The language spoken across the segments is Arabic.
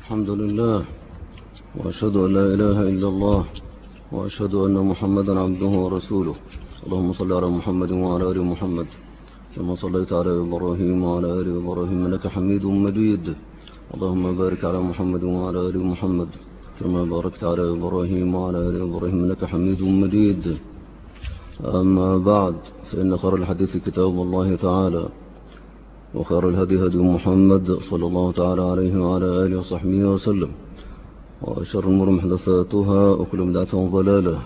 الحمد لله، وأشهد أن لا إله إلا الله، وأشهد أن محمدا عبده ورسوله. اللهم صل على محمد وعلى آل محمد كما صليت على إبراهيم وعلى آل إبراهيم إنك حميد مجيد. اللهم بارك على محمد وعلى آل محمد كما باركت على إبراهيم وعلى آل إبراهيم إنك حميد مجيد. أما بعد، فإن خير الحديث كتاب الله تعالى، وخير الهدي هدي محمد صلى الله تعالى عليه وعلى آله وصحبه وسلم، وشر الأمور محدثاتها، وكل بدعة ضلالة.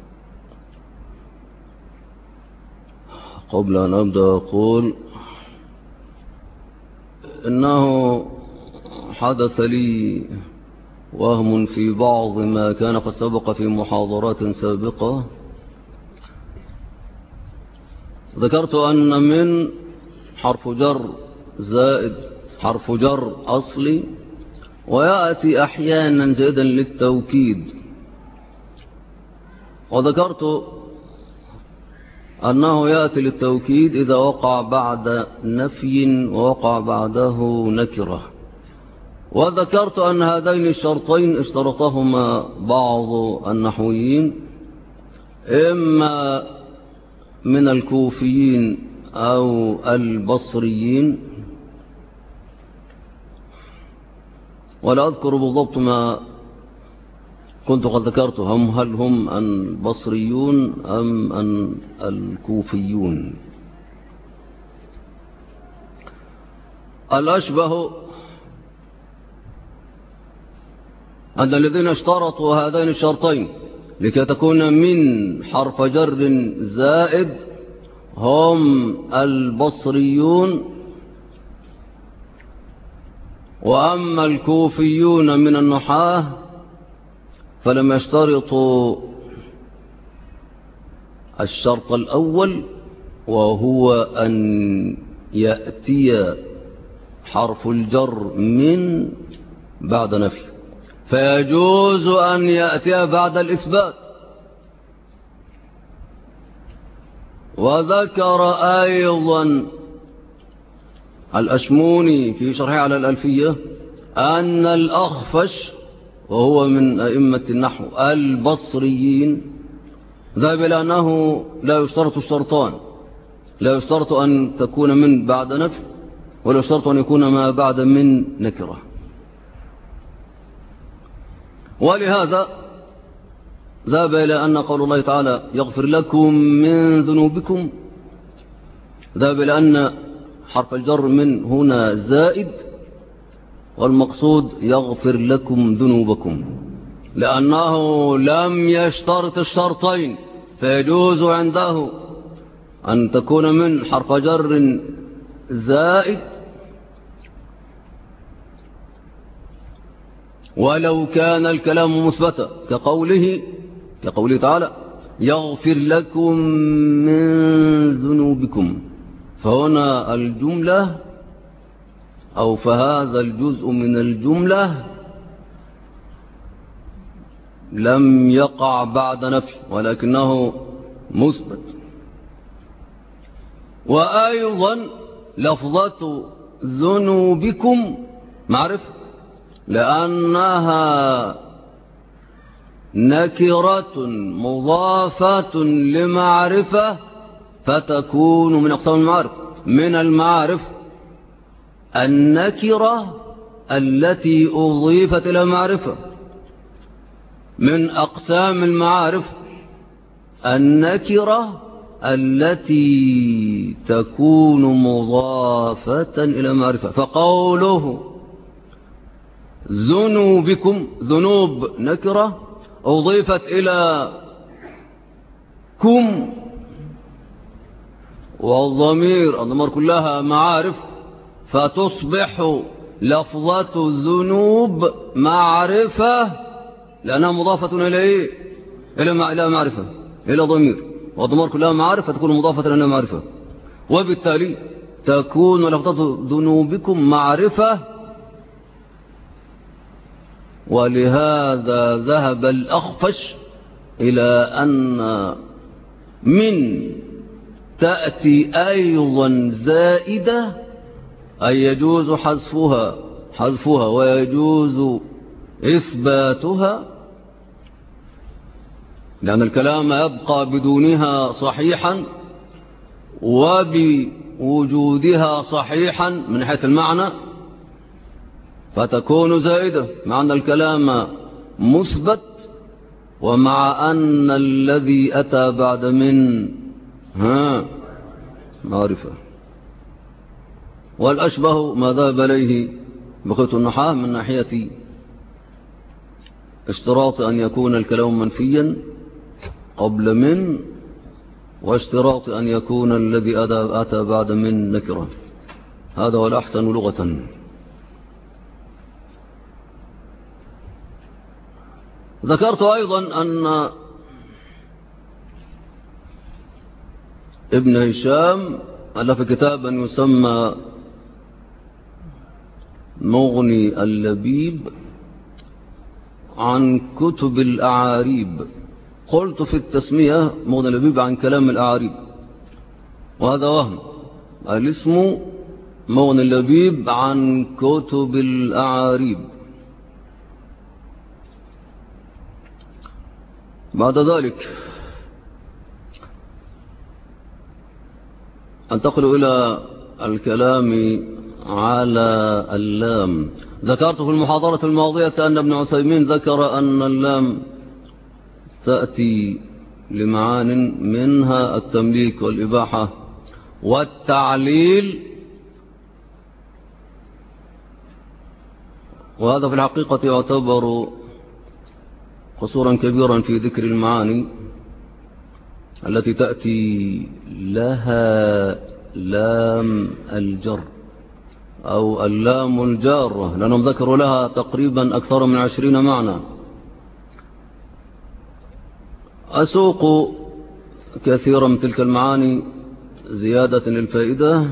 قبل أن أبدأ أقول إنه حدث لي وهم في بعض ما كان قد سبق في محاضرات سابقة. ذكرت أن من حرف جر زائد حرف جر أصلي، ويأتي أحيانا جيدا للتوكيد. وذكرت أنه يأتي للتوكيد إذا وقع بعد نفي ووقع بعده نكرة. وذكرت أن هذين الشرطين اشترطهما بعض النحويين، إما من الكوفيين أو البصريين، ولا أذكر بالضبط ما كنت قد ذكرتهم، هل هم البصريون أم الكوفيون. الأشبه أن الذين اشترطوا هذين الشرطين لكي تكون من حرف جر زائد هم البصريون، وأما الكوفيون من النحاة فلم يشترطوا الشرط الأول، وهو أن يأتي حرف الجر من بعد نفي، فيجوز أن يأتي بعد الإثبات. وذكر أيضا الأشموني في شرحه على الألفية أن الأخفش، وهو من أئمة النحو البصريين، ذهب إلى أنه لا يشترط الشرطان، لا يشترط أن تكون من بعد نفي، ولا يشترط أن يكون ما بعد من نكرة. ولهذا ذهب إلى أن قول الله تعالى يغفر لكم من ذنوبكم، ذهب إلى أن حرف الجر من هنا زائد، والمقصود يغفر لكم ذنوبكم، لأنه لم يشترط الشرطين، فيجوز عنده أن تكون من حرف جر زائد ولو كان الكلام مثبتا، كقوله تعالى يغفر لكم من ذنوبكم. فهنا الجملة أو فهذا الجزء من الجملة لم يقع بعد نفي، ولكنه مثبت. وأيضا لفظة ذنوبكم معرفة، لأنها نكرة مضافة لمعرفة، فتكون من أقسام المعارف. من المعارف النكرة التي أضيفت إلى معرفة، من أقسام المعارف النكرة التي تكون مضافة إلى معرفة. فقوله ذنوبكم، ذنوب نكرة أضيفت إلى كم، والضمير كلها معارف، فتصبح لفظة ذنوب معرفة، لأنها مضافة إلى إلى معرفة، إلى ضمير، والضمير كلها معارف، فتكون مضافة إلى معرفة، وبالتالي تكون لفظة ذنوبكم معرفة. ولهذا ذهب الأخفش إلى أن من تأتي أيضا زائدة، أي يجوز حذفها حذفها ويجوز إثباتها، لأن الكلام يبقى بدونها صحيحا وبوجودها صحيحا من حيث المعنى، فتكون زائدة مع أن الكلام مثبت، ومع أن الذي أتى بعد من معرفة. والأشبه ما ذهب إليه بقية النحاة من ناحية اشتراط أن يكون الكلام منفيا قبل من، واشتراط أن يكون الذي أتى بعد من نكرة. هذا هو الأحسن لغة. ذكرت أيضا أن ابن هشام ألف كتابا يسمى مغني اللبيب عن كتب الأعاريب. قلت في التسمية مغني اللبيب عن كلام الأعاريب، وهذا وهم. الاسم مغني اللبيب عن كتب الأعاريب. بعد ذلك أنتقل إلى الكلام على اللام. ذكرت في المحاضرة الماضية أن ابن عثيمين ذكر أن اللام تأتي لمعان منها التمليك والإباحة والتعليل، وهذا في الحقيقة يعتبر قصورا كبيرا في ذكر المعاني التي تأتي لها لام الجر أو اللام الجارة، لأنهم ذكروا لها تقريبا أكثر من 20 معنى. أسوق كثيرا من تلك المعاني زيادة للفائدة،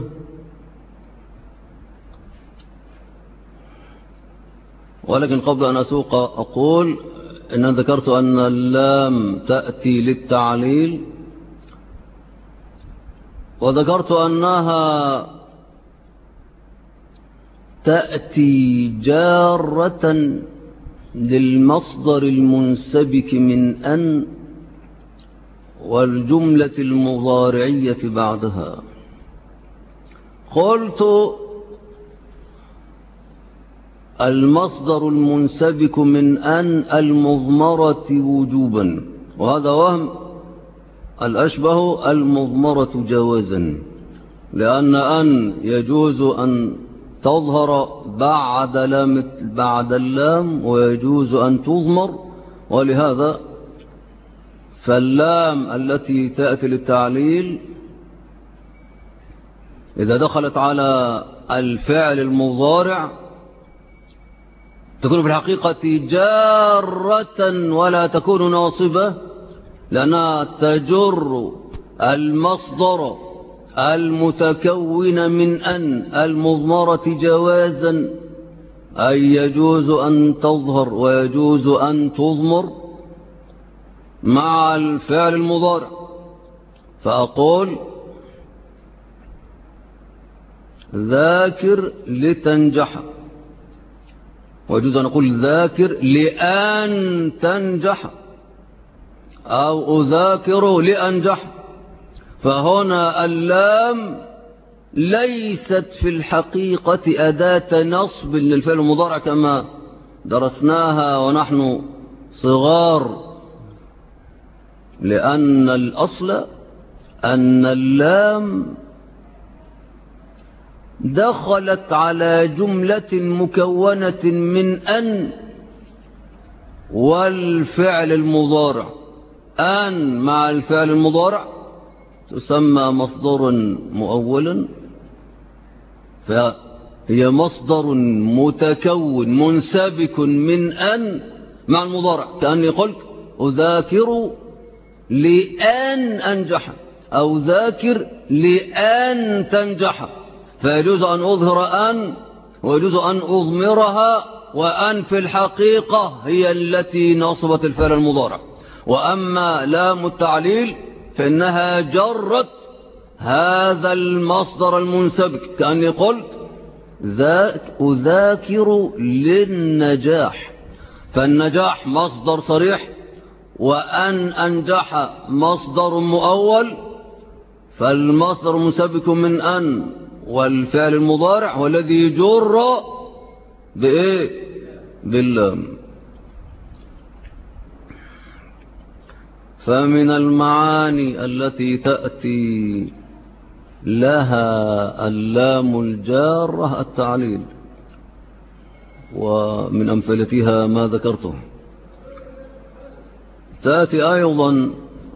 ولكن قبل أن أسوق أقول إن ذكرت أن اللام تأتي للتعليل، وذكرت أنها تأتي جارة للمصدر المنسبك من أن والجملة المضارعية بعدها. قلت المصدر المنسبك من أن المضمرة وجوبا، وهذا وهم. الأشبه المضمرة جوازا، لأن أن يجوز أن تظهر بعد اللام ويجوز أن تضمر، ولهذا فاللام التي تأتي للتعليل إذا دخلت على الفعل المضارع تكون في الحقيقة جارة ولا تكون ناصبة، لأنها تجر المصدر المتكون من أن المضمرة جوازا، أي يجوز أن تظهر ويجوز أن تضمر مع الفعل المضارع. فأقول ذاكر لتنجح، ويجوز أن أقول ذاكر لأن تنجح، أو أذاكر لأنجح. فهنا اللام ليست في الحقيقة أداة نصب للفعل المضارع كما درسناها ونحن صغار، لأن الأصل أن اللام دخلت على جملة مكونة من أن والفعل المضارع. أن مع الفعل المضارع تسمى مصدر مؤولا، فهي مصدر متكون منسبك من أن مع المضارع، كأني قلت أذاكر لأن أنجح أو ذاكر لأن تنجح، فيجوز أن أظهر أن ويجوز أن أضمرها، وأن في الحقيقة هي التي نصبت الفعل المضارع. وأما لام التعليل فإنها جرت هذا المصدر المنسبك، كأني قلت أذاكر للنجاح، فالنجاح مصدر صريح، وأن أنجح مصدر مؤول، فالمصدر مسبك من أن، والفعل المضارع والذي يجر بإيه؟ باللام. فمن المعاني التي تأتي لها اللام الجارة التعليل، ومن أمثلتها ما ذكرته. تأتي أيضا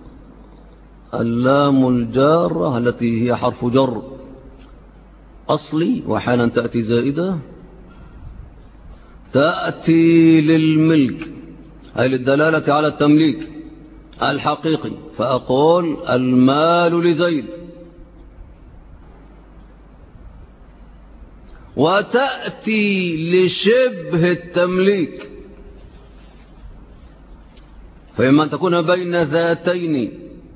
اللام الجارة التي هي حرف جر أصلي، وحالا تأتي زائدة، تأتي للملك أي للدلالة على التمليك الحقيقي، فأقول المال لزيد. وتأتي لشبه التمليك، فإما أن تكون بين ذاتين،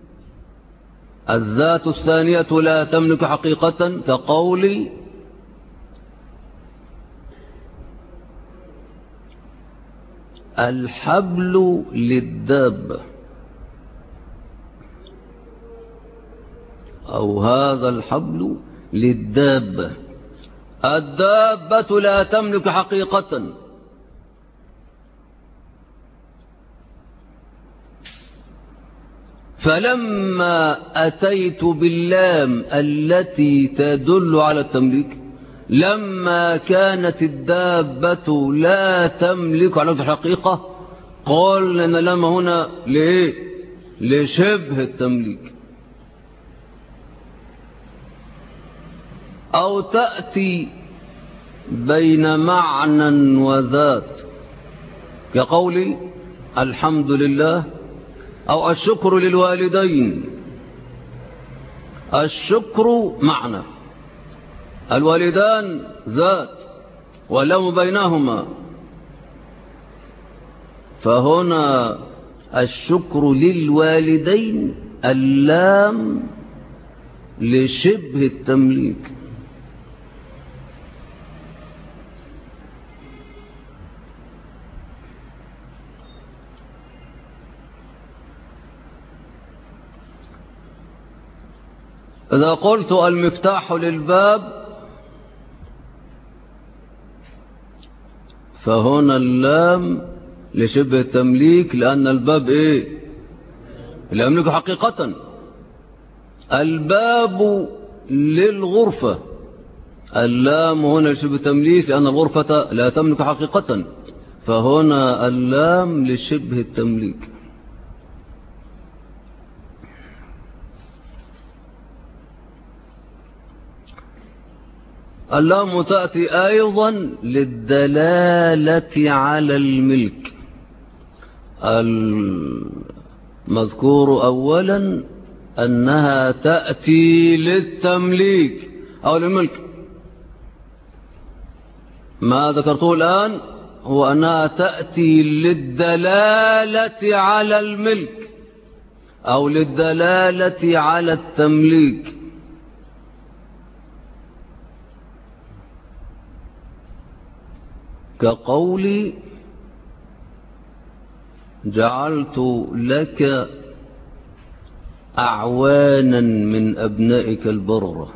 الذات الثانية لا تملك حقيقة، كقولي الحبل للدابة، أو هذا الحبل للدابة. الدابة لا تملك حقيقة، فلما أتيت باللام التي تدل على التمليك، لما كانت الدابة لا تملك على الحقيقة، قال أن لما هنا لإيه؟ لشبه التمليك. أو تأتي بين معنى وذات، كقولي الحمد لله، أو الشكر للوالدين. الشكر معنى، الوالدان ذات، واللام بينهما، فهنا الشكر للوالدين اللام لشبه التمليك. إذا قلت المفتاح للباب، فهنا اللام لشبه التمليك، لأن الباب إيه؟ لا يملك حقيقة. الباب للغرفة، اللام هنا لشبه التمليك، لأن الغرفة لا تملك حقيقة، فهنا اللام لشبه التمليك. اللام تأتي أيضا للدلالة على الملك. المذكور أولا أنها تأتي للتمليك أو للملك. ما ذكرته الآن هو أنها تأتي للدلالة على الملك أو للدلالة على التمليك. كقولي جعلت لك أعوانا من أبنائك البررة،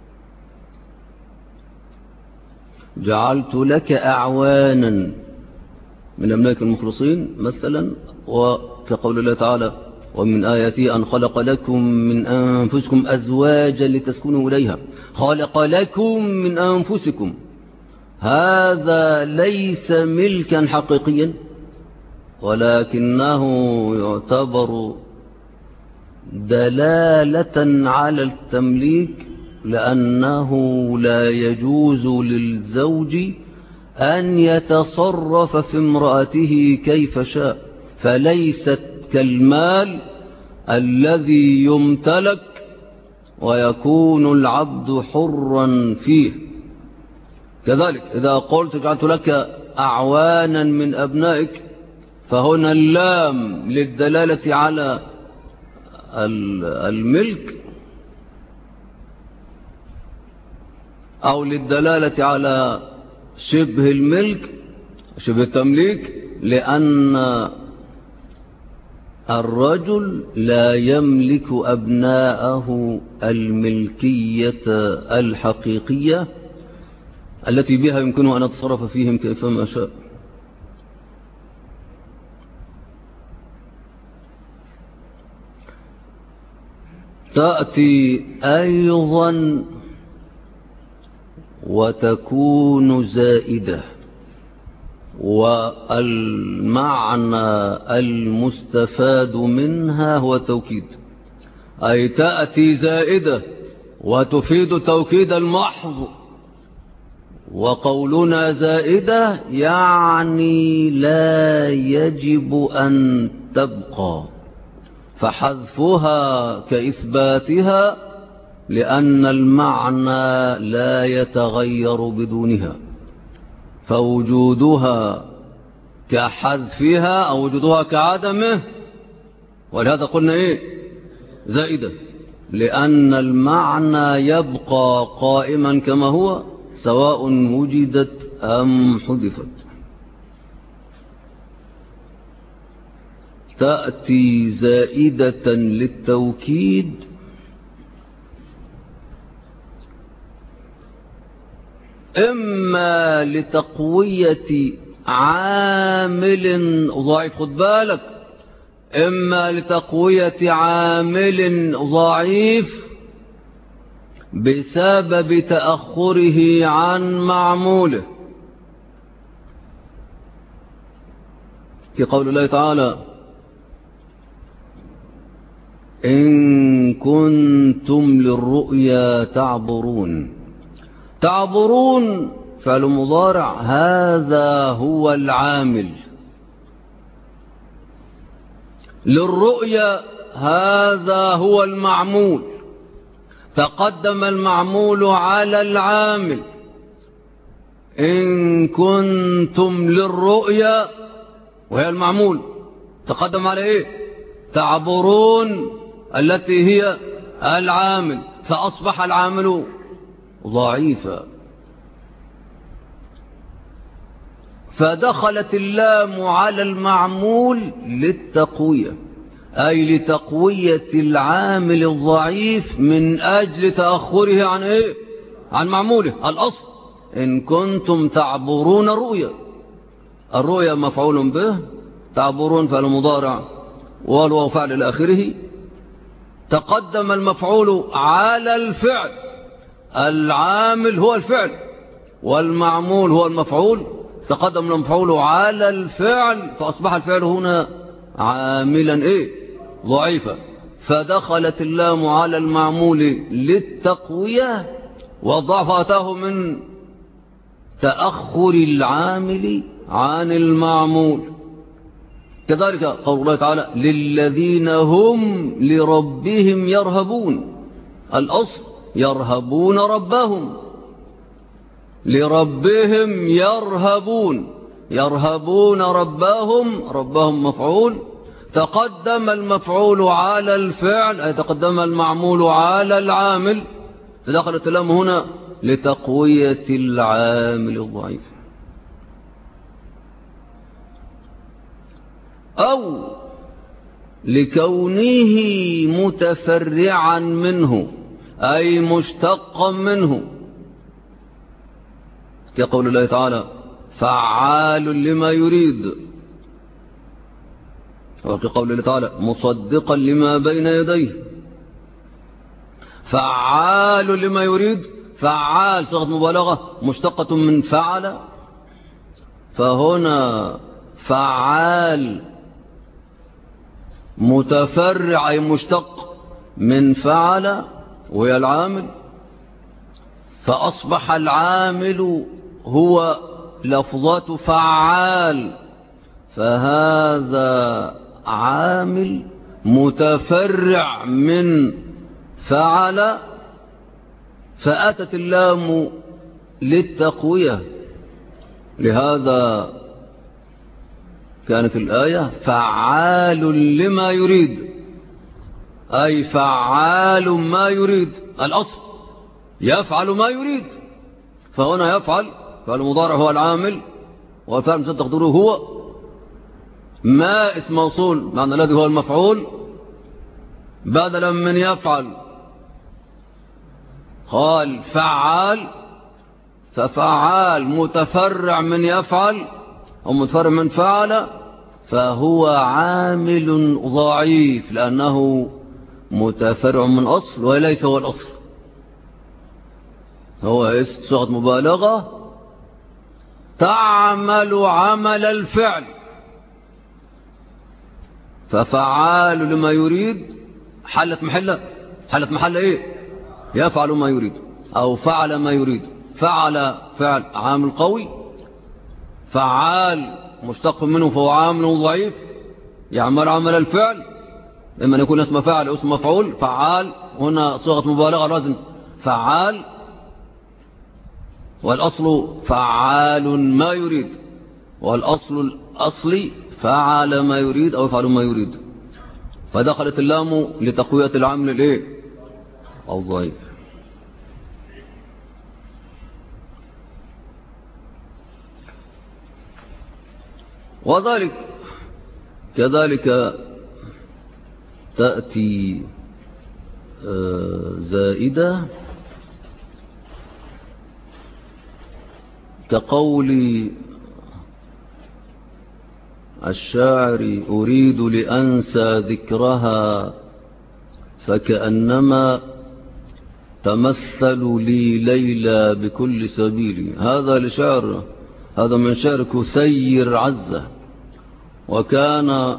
جعلت لك أعوانا من أبنائك المخلصين مثلا. وكقول الله تعالى ومن آياته أن خلق لكم من أنفسكم أزواجا لتسكنوا إليها، خلق لكم من أنفسكم، هذا ليس ملكا حقيقيا، ولكنه يعتبر دلالة على التمليك، لأنه لا يجوز للزوج أن يتصرف في امرأته كيف شاء، فليست كالمال الذي يمتلك ويكون العبد حرا فيه. كذلك إذا قلت جعلت لك أعوانا من أبنائك، فهنا اللام للدلالة على الملك، أو للدلالة على شبه الملك شبه التمليك، لأن الرجل لا يملك أبناءه الملكية الحقيقية التي بها يمكنه أن يتصرف فيهم كيفما شاء. تأتي أيضا وتكون زائدة، والمعنى المستفاد منها هو التوكيد، أي تأتي زائدة وتفيد توكيد المحض. وقولنا زائدة يعني لا يجب أن تبقى، فحذفها كإثباتها، لأن المعنى لا يتغير بدونها، فوجودها كحذفها أو وجودها كعدمه. ولهذا قلنا إيه؟ زائدة، لأن المعنى يبقى قائما كما هو سواء وجدت أم حذفت. تأتي زائدة للتوكيد إما لتقوية عامل ضعيف، خد بالك، إما لتقوية عامل ضعيف بسبب تأخره عن معموله، في قول الله تعالى: إن كنتم للرؤيا تعبرون. تعبرون فعل مضارع، هذا هو العامل. للرؤيا هذا هو المعمول، تقدم المعمول على العامل. إن كنتم للرؤيا وهي المعمول، تقدم على إيه؟ تعبرون التي هي العامل، فأصبح العامل ضعيفا، فدخلت اللام على المعمول للتقوية، أي لتقوية العامل الضعيف من أجل تأخره عن إيه؟ عن معموله الأصل. إن كنتم تعبرون الرؤيا، الرؤيا مفعول به، تعبرون فعل مضارع والواو فعل إلى آخره، تقدم المفعول على الفعل، العامل هو الفعل والمعمول هو المفعول، تقدم المفعول على الفعل، فأصبح الفعل هنا عاملا إيه؟ ضعيفا، فدخلت اللام على المعمول للتقوية، والضعف أتاه من تأخر العامل عن المعمول. كذلك قول الله تعالى: للذين هم لربهم يرهبون، الأصل يرهبون ربهم، لربهم يرهبون، يرهبون ربهم، ربهم مفعول، تقدم المفعول على الفعل، أي تقدم المعمول على العامل، فدخلت اللام هنا لتقوية العامل الضعيف. أو لكونه متفرعا منه، أي مشتقا منه، كقول الله تعالى: فعال لما يريد، وكقول الله تعالى: مصدقا لما بين يديه. فعال لما يريد، فعال صيغة مبالغة مشتقة من فعل، فهنا فعال متفرع أي مشتق من فعل وهي العامل، فأصبح العامل هو لفظة فعال، فهذا عامل متفرع من فعل، فأتت اللام للتقوية. لهذا كانت الآية: فعال لما يريد، أي فعال ما يريد، الأصل يفعل ما يريد، فهنا يفعل، فعل المضارع هو العامل، وفعل مسدد تقديره هو ما اسم موصول معنى الذي هو المفعول بدلا من يفعل. قال فعال، ففعال متفرع من يفعل أو متفرع من فعل، فهو عامل ضعيف لأنه متفرع من أصل وليس هو الأصل. هو اسم صيغة مبالغة تعمل عمل الفعل، ففعال لما يريد حلت محل ايه؟ يفعل ما يريد او فعل ما يريد. فعل فعل عامل قوي، فعال مشتق منه فهو عامل ضعيف يعمل عمل الفعل، اما أن يكون اسم فاعل او اسم مفعول. فعال هنا صيغة مبالغة لازم فعال، والأصل فعال ما يريد، والأصل الأصلي فعل ما يريد أو يفعل ما يريد. فدخلت اللام لتقوية العامل الايه؟ الضعيف. وذلك كذلك تأتي زائدة كقول الشاعر أريد لأنسى ذكرها فكأنما تمثل لي ليلى بكل سبيل. هذا لشعر، هذا من شعر كسير عزة، وكان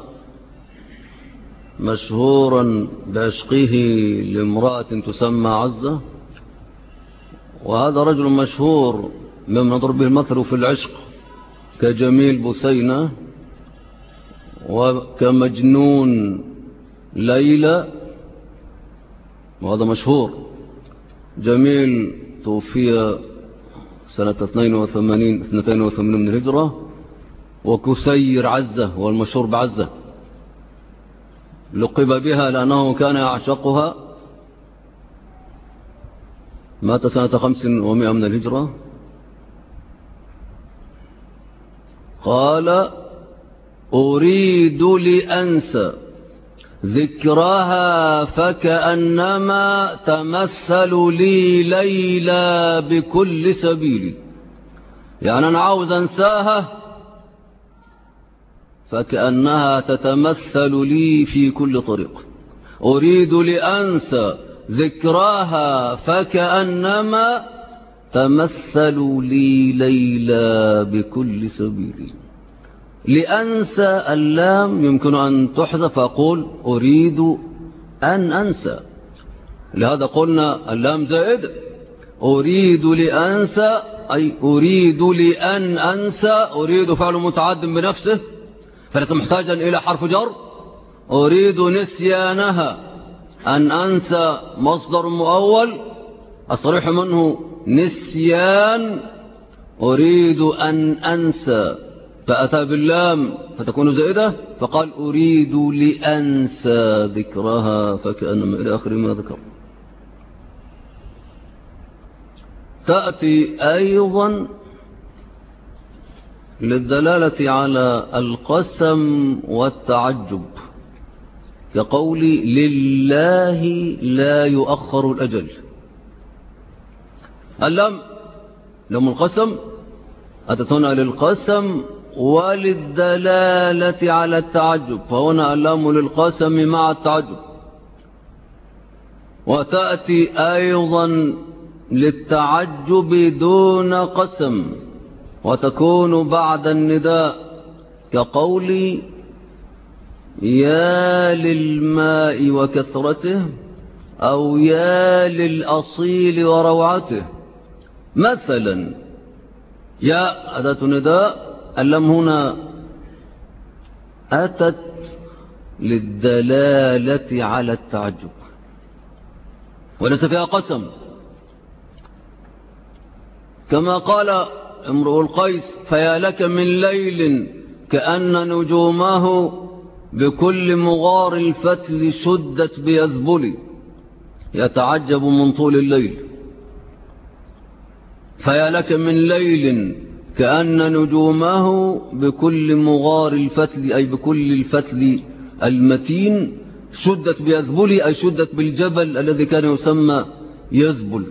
مشهورا بعشقه لامرأة تسمى عزة، وهذا رجل مشهور ممن نضرب به المثل في العشق كجميل بسينة وكمجنون ليلى، وهذا مشهور. جميل توفي سنة 82 من الهجرة، وكسير عزة هو المشهور بعزة، لقب بها لأنه كان يعشقها. مات سنة 500 من الهجرة. قال أريد لأنسى ذكرها فكأنما تمثل لي ليلى بكل سبيل، يعني أنا عاوز أنساها فكأنها تتمثل لي في كل طريق. أريد لأنسى ذكراها فكأنما تمثل لي ليلى بكل سبيل. لأنسى اللام يمكن أن تحذف، أقول أريد أن أنسى، لهذا قلنا اللام زائد. أريد لأنسى أي أريد لأن أنسى، أريد فعل متعد بنفسه فليس محتاجا إلى حرف جر. أريد نسيانها، أن أنسى مصدر مؤول الصريح منه نسيان، أريد أن أنسى فأتى باللام فتكون زائدة، فقال أريد لأنسى ذكرها فكأنما إلى آخر ما ذكر. تأتي أيضا للدلالة على القسم والتعجب كقولي لله لا يؤخر الأجل. اللام لام القسم أتت هنا للقسم وللدلالة على التعجب، فهنا اللام للقسم مع التعجب. وتأتي أيضا للتعجب دون قسم وتكون بعد النداء كقولي يا للماء وكثرته أو يا للأصيل وروعته. مثلا يا أداة نداء، اللام هنا أتت للدلالة على التعجب وليس فيها قسم، كما قال امرؤ القيس فيا لك من ليل كأن نجومه بكل مغار الفتل شدت بيذبلي، يتعجب من طول الليل. فيا لك من ليل كأن نجومه بكل مغار الفتل أي بكل الفتل المتين شدت بيذبلي أي شدت بالجبل الذي كان يسمى يذبل.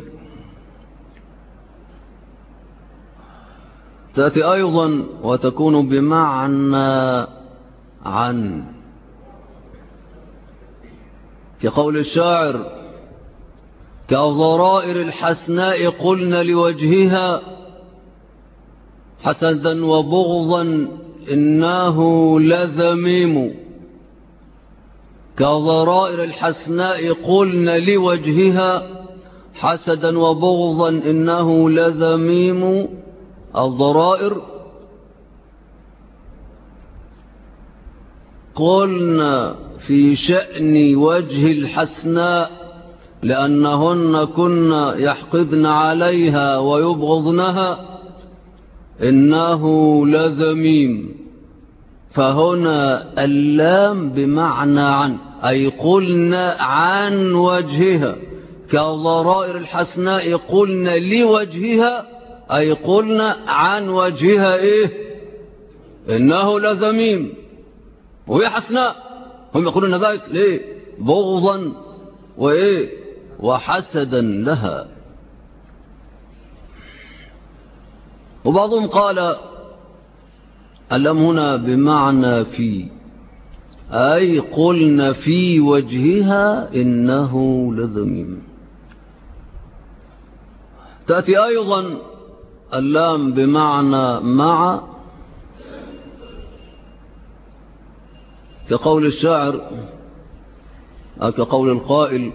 تأتي أيضا وتكون بمعنى عن، كقول الشاعر: كالضرائر الحسناء قلنا لوجهها حسدا وبغضا إنه لذميم. كالضرائر الحسناء قلنا لوجهها حسدا وبغضا إنه لذميم. الضرائر قلنا في شأن وجه الحسناء لأنهن كن يحقدن عليها ويبغضنها إنه لذميم. فهنا اللام بمعنى عن أي قلنا عن وجهها. كالضرائر الحسناء قلنا لوجهها أي قلنا عن وجهها إيه؟ إنه لذميم. وهي حسناء، هم يقولون ذلك ليه؟ بغضا وإيه؟ وحسدا لها. وبعضهم قال اللام هنا بمعنى في أي قلنا في وجهها إنه لذميم. تأتي أيضا اللام بمعنى مع، كقول الشاعر أو كقول القائل: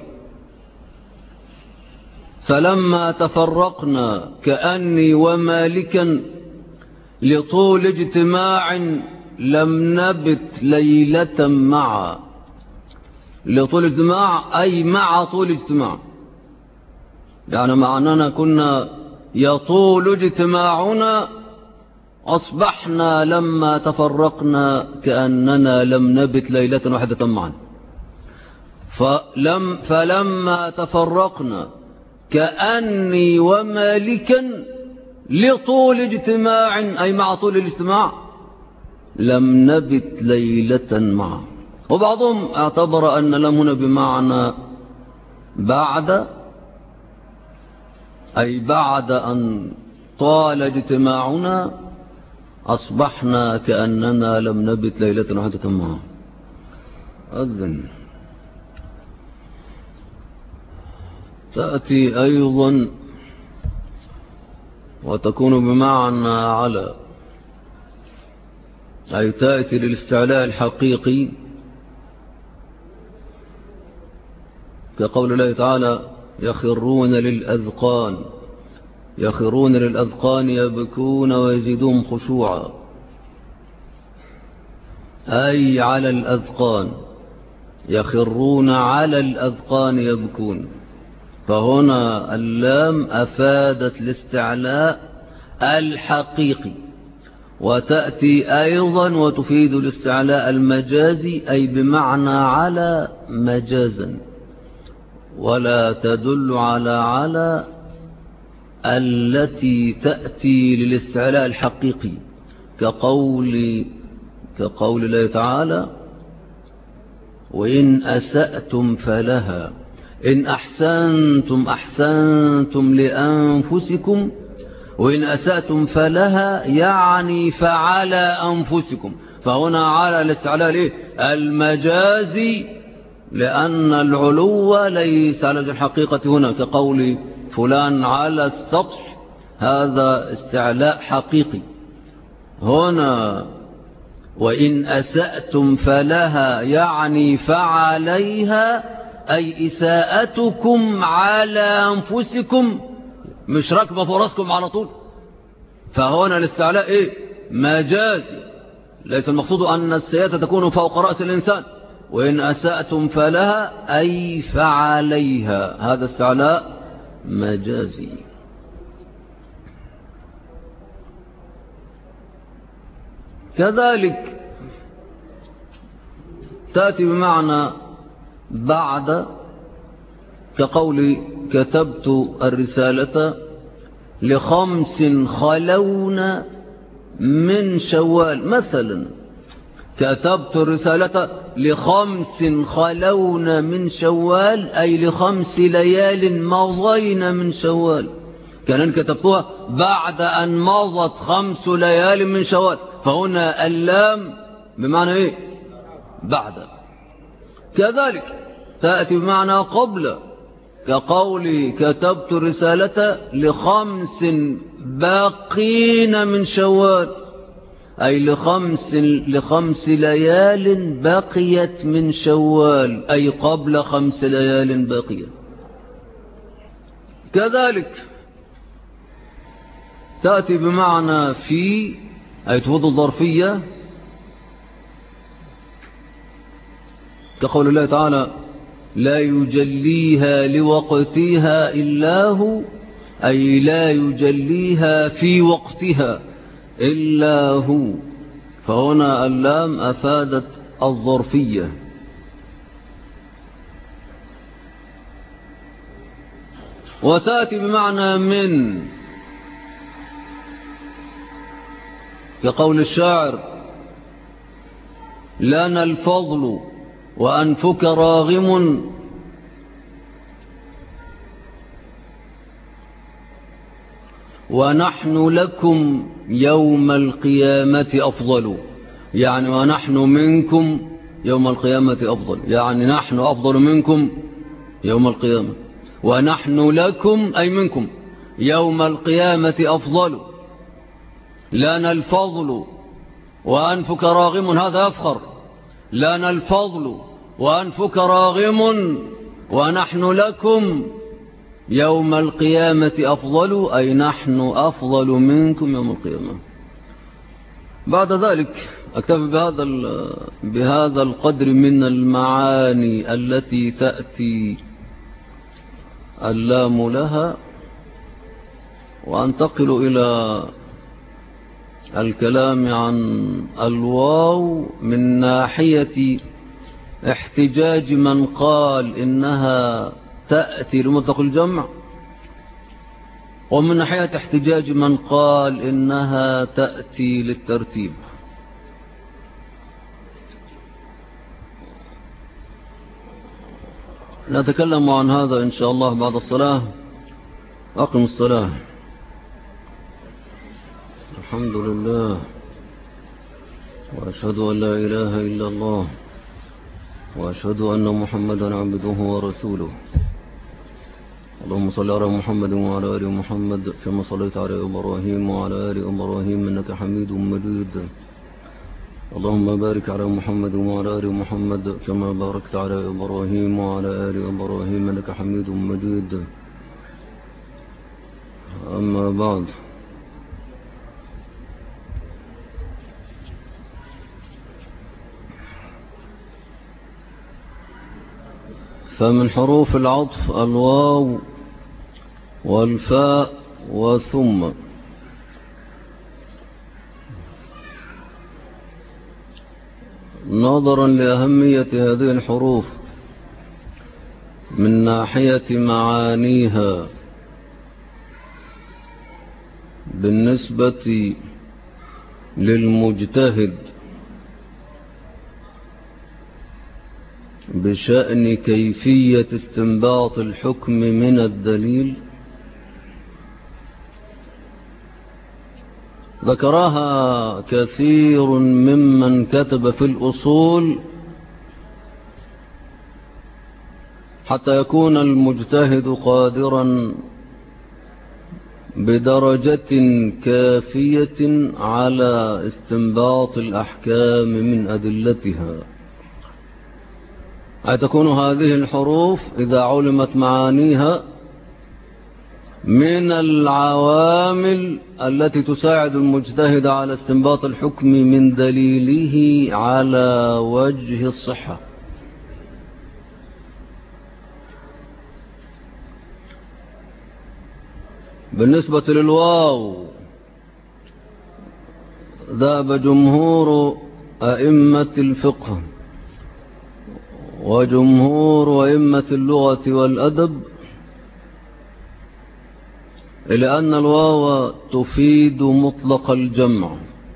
فلما تفرقنا كأني ومالكا لطول اجتماع لم نبت ليلة معا. لطول اجتماع أي مع طول اجتماع، يعني معنانا كنا يطول اجتماعنا أصبحنا لما تفرقنا كأننا لم نبت ليلة واحدة معا. فلما تفرقنا كأني ومالكا لطول اجتماع أي مع طول الاجتماع لم نبت ليلة معا. وبعضهم اعتبر أن لم هنا بمعنى بعد أي بعد أن طال اجتماعنا أصبحنا كأننا لم نبت ليلة واحدة معا. أذن. تأتي أيضا وتكون بمعنى على أي تأتي للاستعلاء الحقيقي، كقول الله تعالى: يخرون للأذقان يبكون ويزيدون خشوعا. أي على الأذقان، يخرون على الأذقان يبكون. فهنا اللام أفادت الاستعلاء الحقيقي. وتأتي أيضا وتفيد الاستعلاء المجازي أي بمعنى على مجازا، ولا تدل على التي تأتي للاستعلاء الحقيقي، كقول الله تعالى: وإن أسأتم فلها. إن أحسنتم لأنفسكم، وإن أسأتم فلها يعني فعلى أنفسكم. فهنا على الاستعلاء المجازي، لأن العلو ليس على الحقيقة هنا، كقول فلان على السطح، هذا استعلاء حقيقي. هنا وإن أسأتم فلها يعني فعليها أي إساءتكم على أنفسكم، مش راكبة فراسكم على طول. فهنا الاستعلاء مجازي، ليس المقصود أن السيئة تكون فوق رأس الإنسان. وإن أسأتم فلها أي فعليها، هذا استعلاء مجازي. كذلك تأتي بمعنى بعد، كقول كتبت الرسالة ل5 خلون من شوال. مثلا كتبت الرسالة ل5 خلون من شوال، أي ل5 ليال مضين من شوال. كان كتبتها بعد أن مضت 5 ليال من شوال، فهنا اللام بمعنى إيه؟ بعد. كذلك تأتي بمعنى قبل، كقولي كتبت الرسالة ل5 باقين من شوال، أي ل5 ليال بقيت من شوال، أي قبل 5 ليال باقية. كذلك تأتي بمعنى في، أي تفيد الظرفية، كقول الله تعالى لا يجليها لوقتها إلا هو، أي لا يجليها في وقتها إلا هو. فهنا اللام أفادت الظرفية. وتأتي بمعنى من، كقول الشاعر لنا الفضل وأنفك راغم، ونحن لكم يوم القيامة أفضل، يعني ونحن منكم يوم القيامة أفضل، يعني نحن أفضل منكم يوم القيامة، ونحن لكم أي منكم يوم القيامة أفضل. لنا الفضل وأنفك راغم، هذا يفخر، لنا الفضل وأنفك راغم ونحن لكم يوم القيامة أفضل، أي نحن أفضل منكم يوم القيامة. بعد ذلك أكتفي بهذا القدر من المعاني التي تأتي اللام لها، وأنتقل إلى الكلام عن الواو من ناحية احتجاج من قال إنها تأتي لمطلق الجمع، ومن ناحية احتجاج من قال إنها تأتي للترتيب. نتكلم عن هذا إن شاء الله بعد الصلاة. أقم الصلاة. الحمد لله، وأشهد أن لا إله إلا الله، وأشهد أن محمدا عبده ورسوله. اللهم صل على محمد وعلى آل محمد كما صليت على إبراهيم وعلى آل إبراهيم إنك حميد مجيد. اللهم بارك على محمد وعلى آل محمد كما باركت على إبراهيم وعلى آل إبراهيم إنك حميد مجيد. أما بعد، فمن حروف العطف الواو والفاء وثم. نظرا لأهمية هذه الحروف من ناحية معانيها بالنسبة للمجتهد بشأن كيفية استنباط الحكم من الدليل، ذكرها كثير ممن كتب في الأصول حتى يكون المجتهد قادرا بدرجة كافية على استنباط الأحكام من أدلتها. أي تكون هذه الحروف إذا علمت معانيها من العوامل التي تساعد المجتهد على استنباط الحكم من دليله على وجه الصحة. بالنسبة للواو، ذهب جمهور أئمة الفقه وجمهور أئمة اللغة والأدب لأن الواو تفيد مطلق الجمع،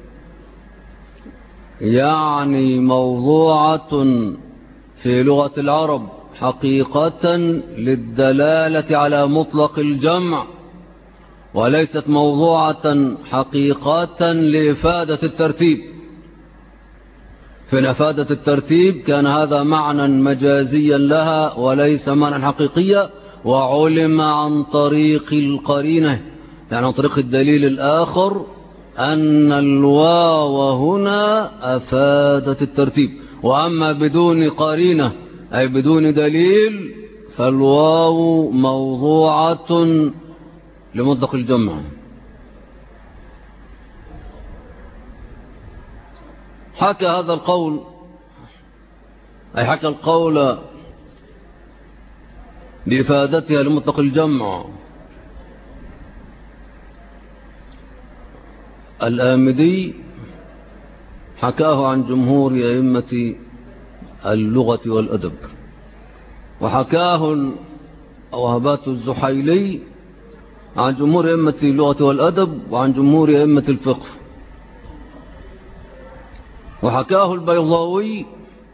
يعني موضوعة في لغة العرب حقيقة للدلالة على مطلق الجمع، وليست موضوعة حقيقة لإفادة الترتيب. في إفادة الترتيب كان هذا معنى مجازيا لها وليس معنى حقيقيا، وعلم عن طريق القرينة، يعني عن طريق الدليل الآخر، أن الواو هنا أفادت الترتيب. وأما بدون قرينة أي بدون دليل فالواو موضوعة لمطلق الجمع. حكى هذا القول، أي حكى القول بإفادتها لمطلق الجمع الآمدي، حكاه عن جمهور أئمة اللغة والأدب، وحكاه وهبات الزحيلي عن جمهور أئمة اللغة والأدب وعن جمهور أئمة الفقه، وحكاه البيضاوي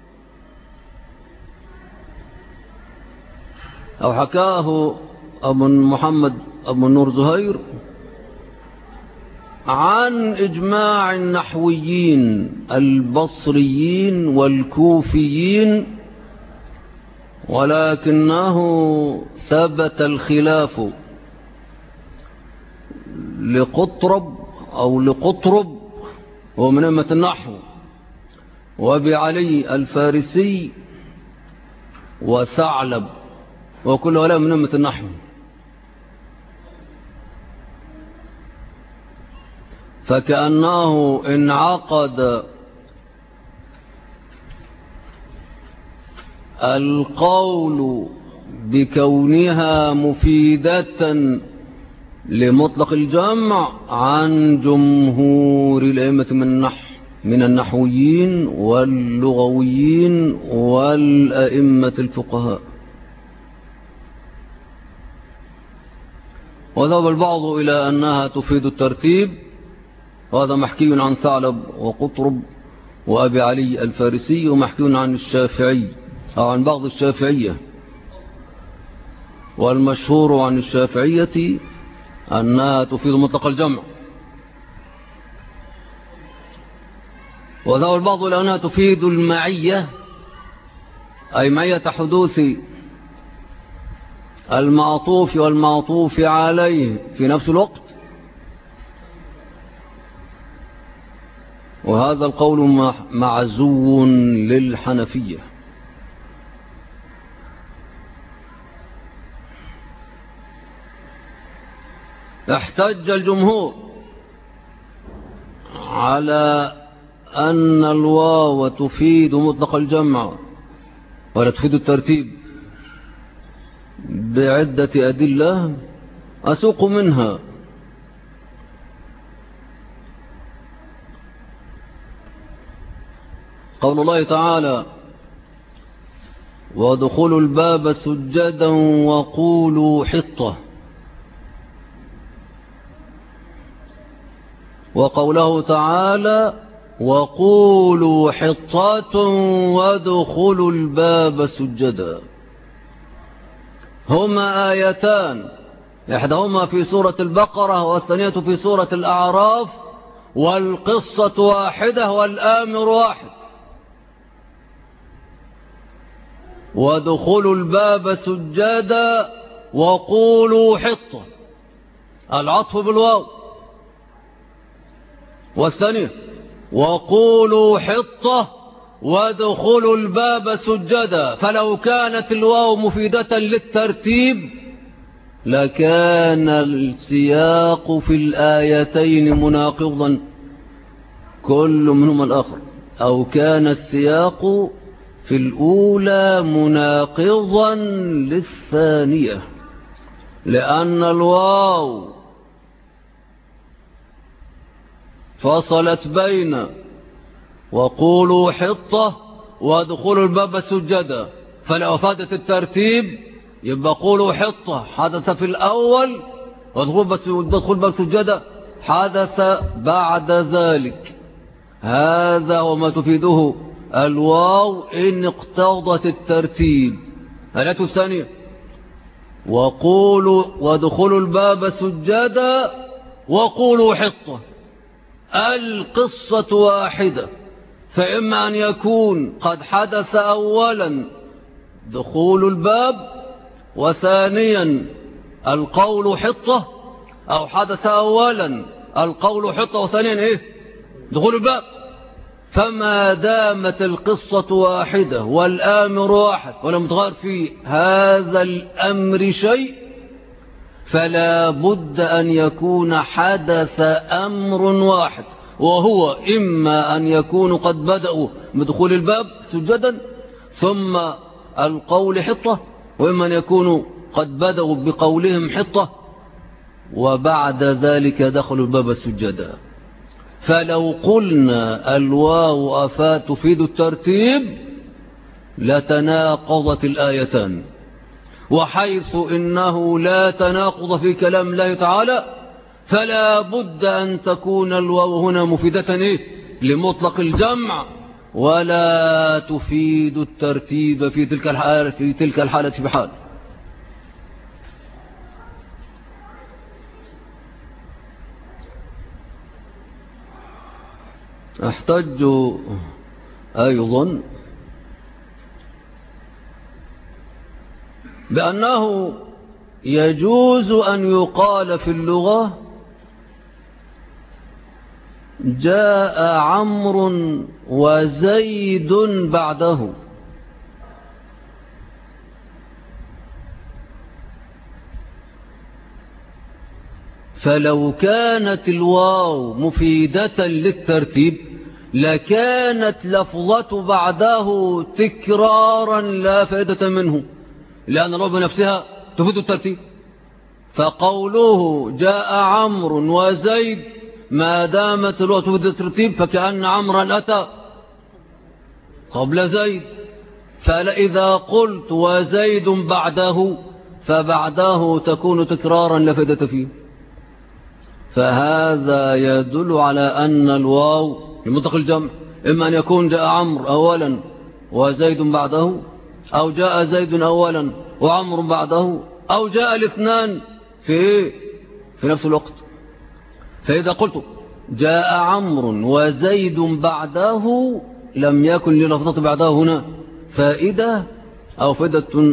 أو حكاه أبو محمد أبو النور زهير عن إجماع النحويين البصريين والكوفيين، ولكنه ثبت الخلاف لقطرب أو لقطرب ومن أئمة النحو، وبعلي الفارسي وثعلب، وكل هؤلاء من أئمة النحو. فكأنه انعقد القول بكونها مفيدة لمطلق الجمع عن جمهور الأئمة من النحويين واللغويين والأئمة الفقهاء. وذهب البعض إلى أنها تفيد الترتيب، وهذا محكي عن ثعلب وقطرب وأبي علي الفارسي، ومحكي عن الشافعي أو عن بعض الشافعية، والمشهور عن الشافعية أنها تفيد مطلق الجمع. وذهب البعض إلى أنها تفيد المعية، أي معية حدوث المعطوف والمعطوف عليه في نفس الوقت، وهذا القول معزو للحنفية. احتج الجمهور على أن الواو تفيد مطلق الجمع ولا تفيد الترتيب بعدة أدلة أسوق منها. قول الله تعالى: وادخلوا الباب سجدا وقولوا حطة، وقوله تعالى: وقولوا حطة وادخلوا الباب سجدا، هما آيتان، إحداهما في سورة البقرة والثانية في سورة الأعراف، والقصة واحدة والآمر واحد. وادخلوا الباب سجدا وقولوا حطة، العطف بالواو، والثانية وقولوا حطة وادخلوا الباب سجدا. فلو كانت الواو مفيدة للترتيب لكان السياق في الآيتين مناقضا كل منهما الآخر، أو كان السياق في الأولى مناقضا للثانية، لأن الواو فصلت بين وقولوا حطة وادخلوا الباب سجدا، فلو أفادت الترتيب يبقى قولوا حطة حدث في الأول ودخول باب سجدة حدث بعد ذلك. هذا وما تفيده الواو إن اقتضت الترتيب. الآية الثانية وقولوا وادخلوا الباب سجدا وقولوا حطة. القصة واحدة، فإما أن يكون قد حدث أولا دخول الباب وثانيا القول حطة، أو حدث أولا القول حطة وثانيا دخول الباب. فما دامت القصة واحدة والآمر واحد ولم يتغير في هذا الأمر شيء، فلا بد أن يكون حدث أمر واحد، وهو إما أن يكون قد بدأوا بدخول الباب سجدا ثم القول حطة، وإما أن يكونوا قد بدأوا بقولهم حطة وبعد ذلك دخلوا الباب سجدا. فلو قلنا الواو أفات تفيد الترتيب لتناقضت الآيتان، وحيث إنه لا تناقض في كلام الله تعالى فلا بد أن تكون الواو هنا مفيدة لمطلق الجمع ولا تفيد الترتيب في تلك الحالة بحال. احتج أيضا بأنه يجوز أن يقال في اللغة جاء عمرو وزيد بعده، فلو كانت الواو مفيدة للترتيب لكانت لفظة بعده تكرارا لا فائدة منه، لأن الواو بنفسها تفيد الترتيب. فقوله جاء عمرو وزيد ما دامت الواو تفيد الترتيب فكأن عمرا أتى قبل زيد. فإذا قلت وزيد بعده فبعده تكون تكرارا لا فائدة فيه. فهذا يدل على أن الواو لمطلق الجمع إما أن يكون جاء عمرو أولا وزيد بعده، أو جاء زيد أولا وعمرو بعده، أو جاء الاثنان في نفس الوقت. فإذا قلت جاء عمرو وزيد بعده لم يكن للفظة بعده هنا فائدة أو فائدة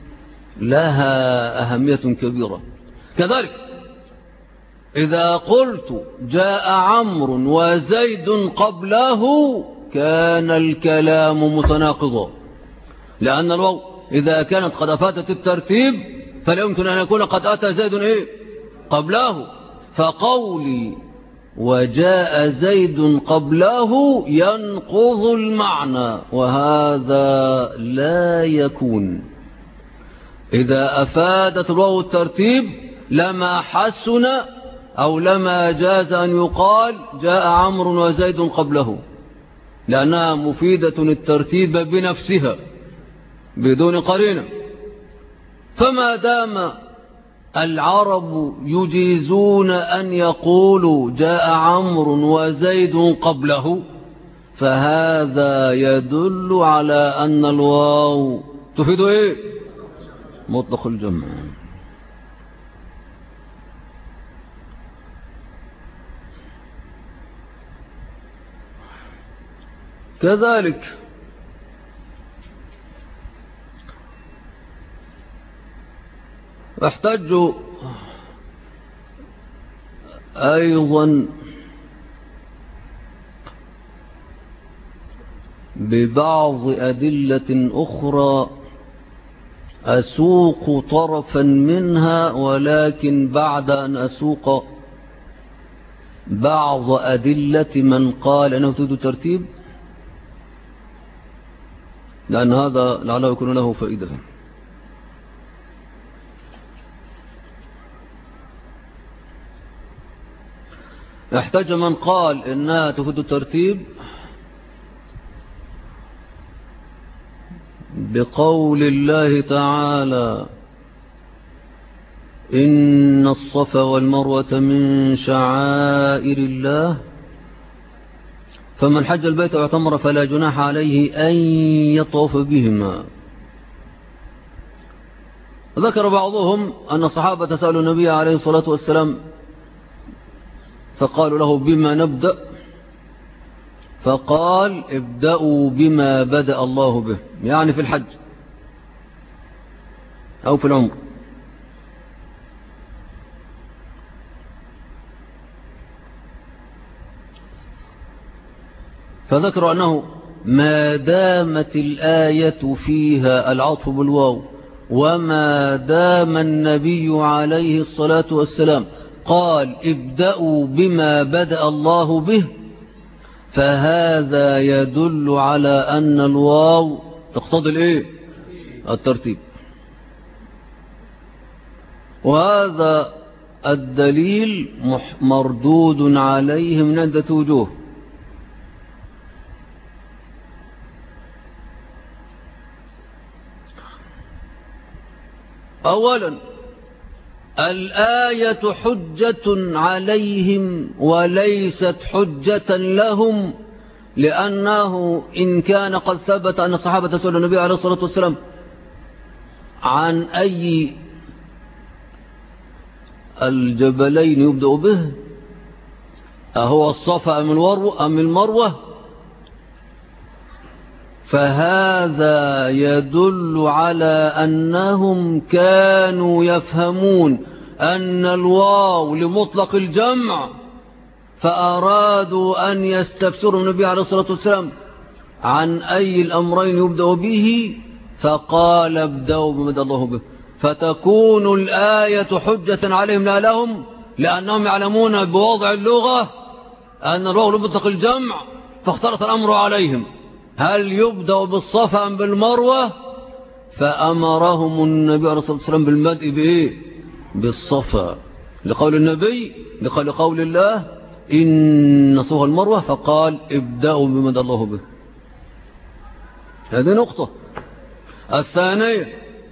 لها أهمية كبيرة. كذلك إذا قلت جاء عمرو وزيد قبله كان الكلام متناقضا، لأن الواو إذا كانت قد أفادت الترتيب فلا يمكن أن يكون قد أتى زيد قبله. فقولي وجاء زيد قبله ينقض المعنى، وهذا لا يكون. إذا أفادت الواو الترتيب لما حسن أو لما جاز أن يقال جاء عمرو وزيد قبله، لأنها مفيدة الترتيب بنفسها بدون قرينة. فما دام العرب يجيزون أن يقولوا جاء عمرو وزيد قبله فهذا يدل على أن الواو تفيد مطلق الجمع. كذلك احتج أيضا ببعض أدلة أخرى أسوق طرفا منها، ولكن بعد أن أسوق بعض أدلة من قال أنه تفيد ترتيب، لأن هذا لعله يكون له فائدة. احتج من قال إنها تفيد الترتيب بقول الله تعالى إن الصفا والمروة من شعائر الله فمن حج البيت واعتمر فلا جناح عليه أن يطوف بهما. ذكر بعضهم أن الصحابة سألوا النبي عليه الصلاة والسلام فقالوا له بما نبدأ؟ فقال ابدأوا بما بدأ الله به، يعني في الحج أو في العمر. فذكروا أنه ما دامت الآية فيها العطف بالواو وما دام النبي عليه الصلاة والسلام قال ابدأوا بما بدأ الله به، فهذا يدل على أن الواو تقتضي الايه؟ الترتيب. وهذا الدليل مردود عليه من عدة وجوه. أولا الآية حجة عليهم وليست حجة لهم، لأنه إن كان قد ثبت أن الصحابة سألوا النبي عليه الصلاة والسلام عن أي الجبلين يبدأ به، أهو الصفا أم المروة، فهذا يدل على أنهم كانوا يفهمون أن الواو لمطلق الجمع، فأرادوا أن يستفسروا النبي عليه الصلاة والسلام عن أي الأمرين يبدأ به، فقال ابدأوا بما بدأ الله به، فتكون الآية حجة عليهم لا لهم، لأنهم يعلمون بوضع اللغة أن الواو لمطلق الجمع، فاختلط الأمر عليهم هل يبدأ بالصفا أم بالمروة، فأمرهم النبي عليه الصلاة والسلام بالبدء بإيه؟ بالصفا، لقول النبي لقول الله إن صفا المروة، فقال ابدأوا بما بدأ الله به. هذه نقطة. الثانية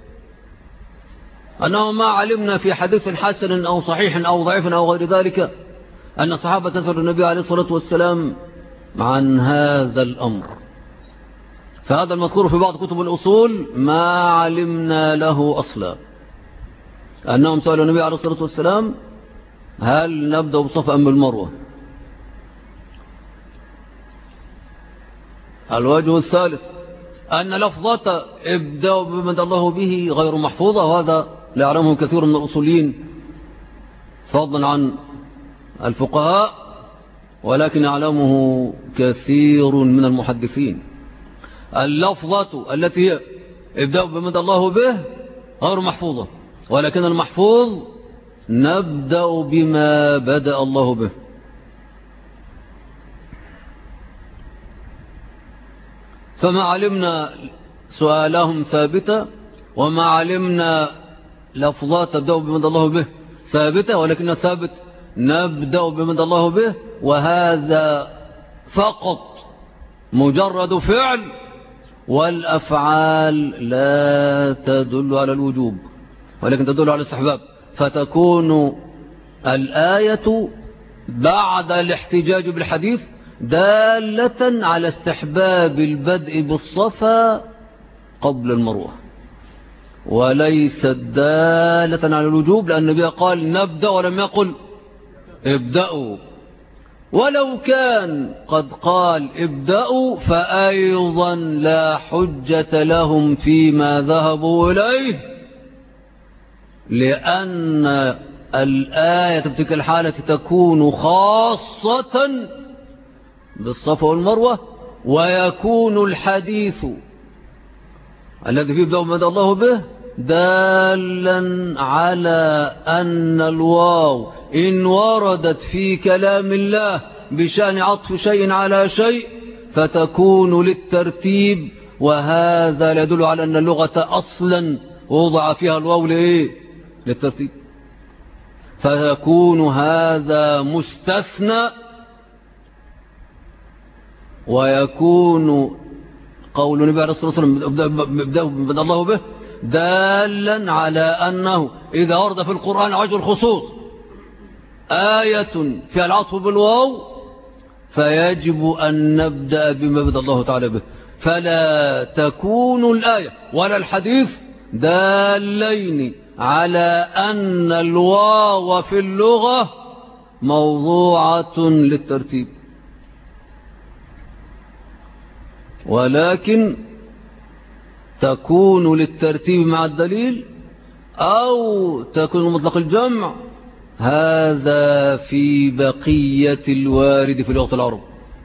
أنه ما علمنا في حديث حسن أو صحيح أو ضعيف أو غير ذلك أن الصحابة تسألوا النبي عليه الصلاة والسلام عن هذا الأمر، فهذا المذكور في بعض كتب الأصول ما علمنا له أصلا، أنهم سألوا النبي عليه الصلاة والسلام هل نبدأ بالصفا أم بالمروة. الوجه الثالث أن لفظة ابدأوا بما بدأ الله به غير محفوظة، وهذا لا يعلمه كثير من الأصوليين فضلا عن الفقهاء، ولكن يعلمه كثير من المحدثين. اللفظة التي هي ابدأوا بما بدأ الله به غير محفوظة، ولكن المحفوظ نبدأ بما بدأ الله به. فما علمنا سؤالهم ثابتة، وما علمنا لفظات تبدأ بما بدأ الله به ثابتة، ولكن ثابت نبدأ بما بدأ الله به، وهذا فقط مجرد فعل، والأفعال لا تدل على الوجوب ولكن تدل على الاستحباب، فتكون الآية بعد الاحتجاج بالحديث دالة على استحباب البدء بالصفا قبل المروة، وليست دالة على الوجوب، لأن النبي قال نبدأ ولم يقل ابدأوا. ولو كان قد قال ابدأوا فأيضا لا حجة لهم فيما ذهبوا إليه، لأن الآية في تلك الحالة تكون خاصة بالصفا والمروة، ويكون الحديث الذي فيه ابدأوا بما بدأ الله به دالا على أن الواو إن وردت في كلام الله بشأن عطف شيء على شيء فتكون للترتيب، وهذا يدل على أن اللغة أصلا وضع فيها الواو للترتيب، فيكون هذا مستثنى، ويكون قول النبي عليه الصلاة والسلام ابدأوا بما بدأ الله به دالا على أنه إذا ورد في القرآن وجه الخصوص آية في العطف بالواو فيجب أن نبدأ بما بدأ الله تعالى به، فلا تكون الآية ولا الحديث دالين على أن الواو في اللغة موضوعة للترتيب، ولكن تكون للترتيب مع الدليل أو تكون مطلق الجمع. هذا في بقية الوارد في لغة العرب.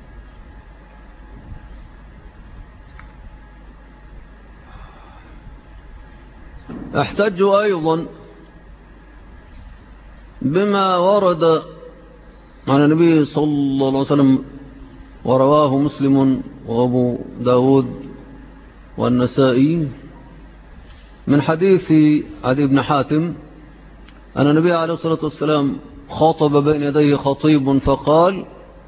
احتج أيضا بما ورد عن النبي صلى الله عليه وسلم ورواه مسلم وأبو داود والنسائي من حديث عدي بن حاتم أن النبي عليه الصلاة والسلام خاطب بين يديه خطيب فقال: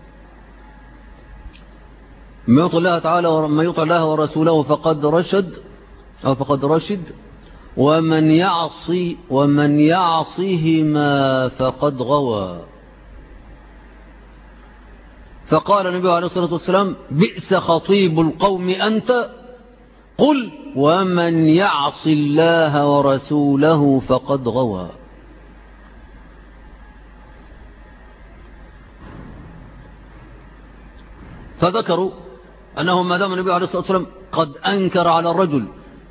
من يطع الله تعالى ومن يطع الله ورسوله فقد رشد أو فقد رشد، ومن يعصهما فقد غوى. فقال النبي عليه الصلاة والسلام: بئس خطيب القوم أنت، قل ومن يعص الله ورسوله فقد غوى. فذكروا أنه ما دام النبي عليه الصلاة والسلام قد أنكر على الرجل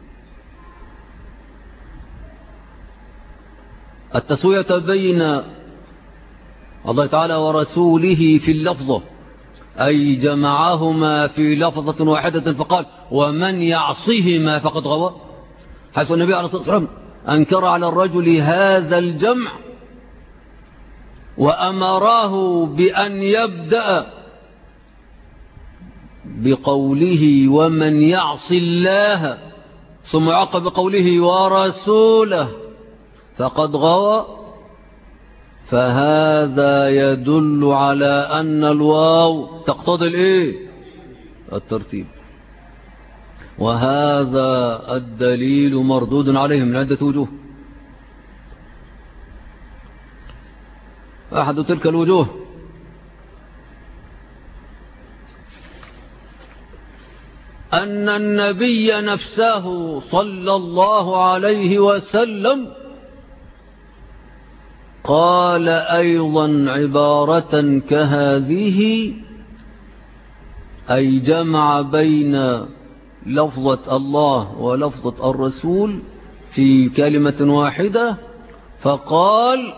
التسوية بين الله تعالى ورسوله في اللفظة، أي جمعهما في لفظة واحدة فقال ومن يعصهما فقد غوى، حيث النبي عليه الصلاة والسلام أنكر على الرجل هذا الجمع وأمره بأن يبدأ بقوله ومن يعص الله ثم يعقب بقوله ورسوله فقد غوى. فهذا يدل على أن الواو تقتضي الترتيب، وهذا الدليل مردود عليه من عدة وجوه. أحد تلك الوجوه أن النبي نفسه صلى الله عليه وسلم قال أيضا عبارة كهذه، أي جمع بين لفظة الله ولفظة الرسول في كلمة واحدة، فقال: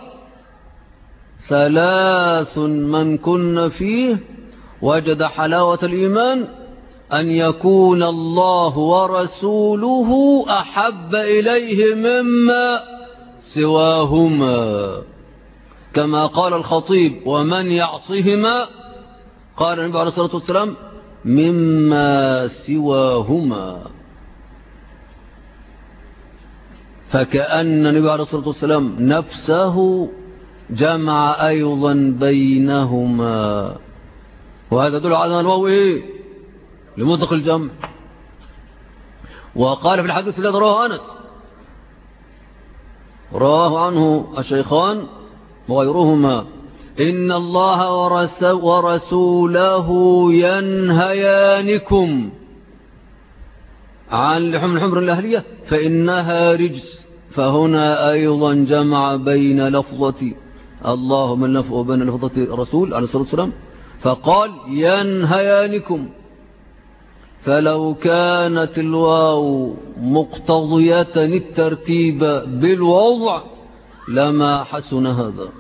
ثلاث من كن فيه وجد حلاوة الإيمان، أن يكون الله ورسوله أحب إليه مما سواهما. كما قال الخطيب ومن يعصهما، قال النبي عليه الصلاة والسلام مما سواهما. فكأن النبي عليه الصلاة والسلام نفسه جمع أيضا بينهما، وهذا يدل على الواو لمطلق الجمع. وقال في الحديث الذي رواه أنس رواه عنه الشيخان وغيرهما: إن الله ورسوله ينهيانكم عن لحم الحمر الأهلية فإنها رجس. فهنا أيضا جمع بين لفظة الله وبين لفظة الرسول عليه الصلاة والسلام، فقال ينهيانكم. فلو كانت الواو مقتضية الترتيب بالوضع لما حسن هذا.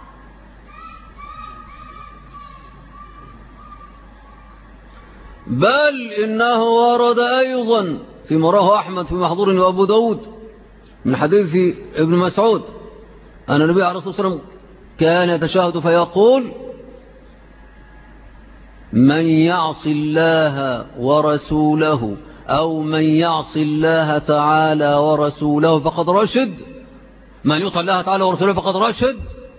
بل إنه ورد أيضا فيما رواه أحمد في محظور وأبو داود من حديث ابن مسعود أن النبي عليه الصلاة والسلام كان يتشهد فيقول: من يعص الله ورسوله أو من يعص الله تعالى ورسوله فقد رشد. من يطع الله تعالى ورسوله فقد رشد،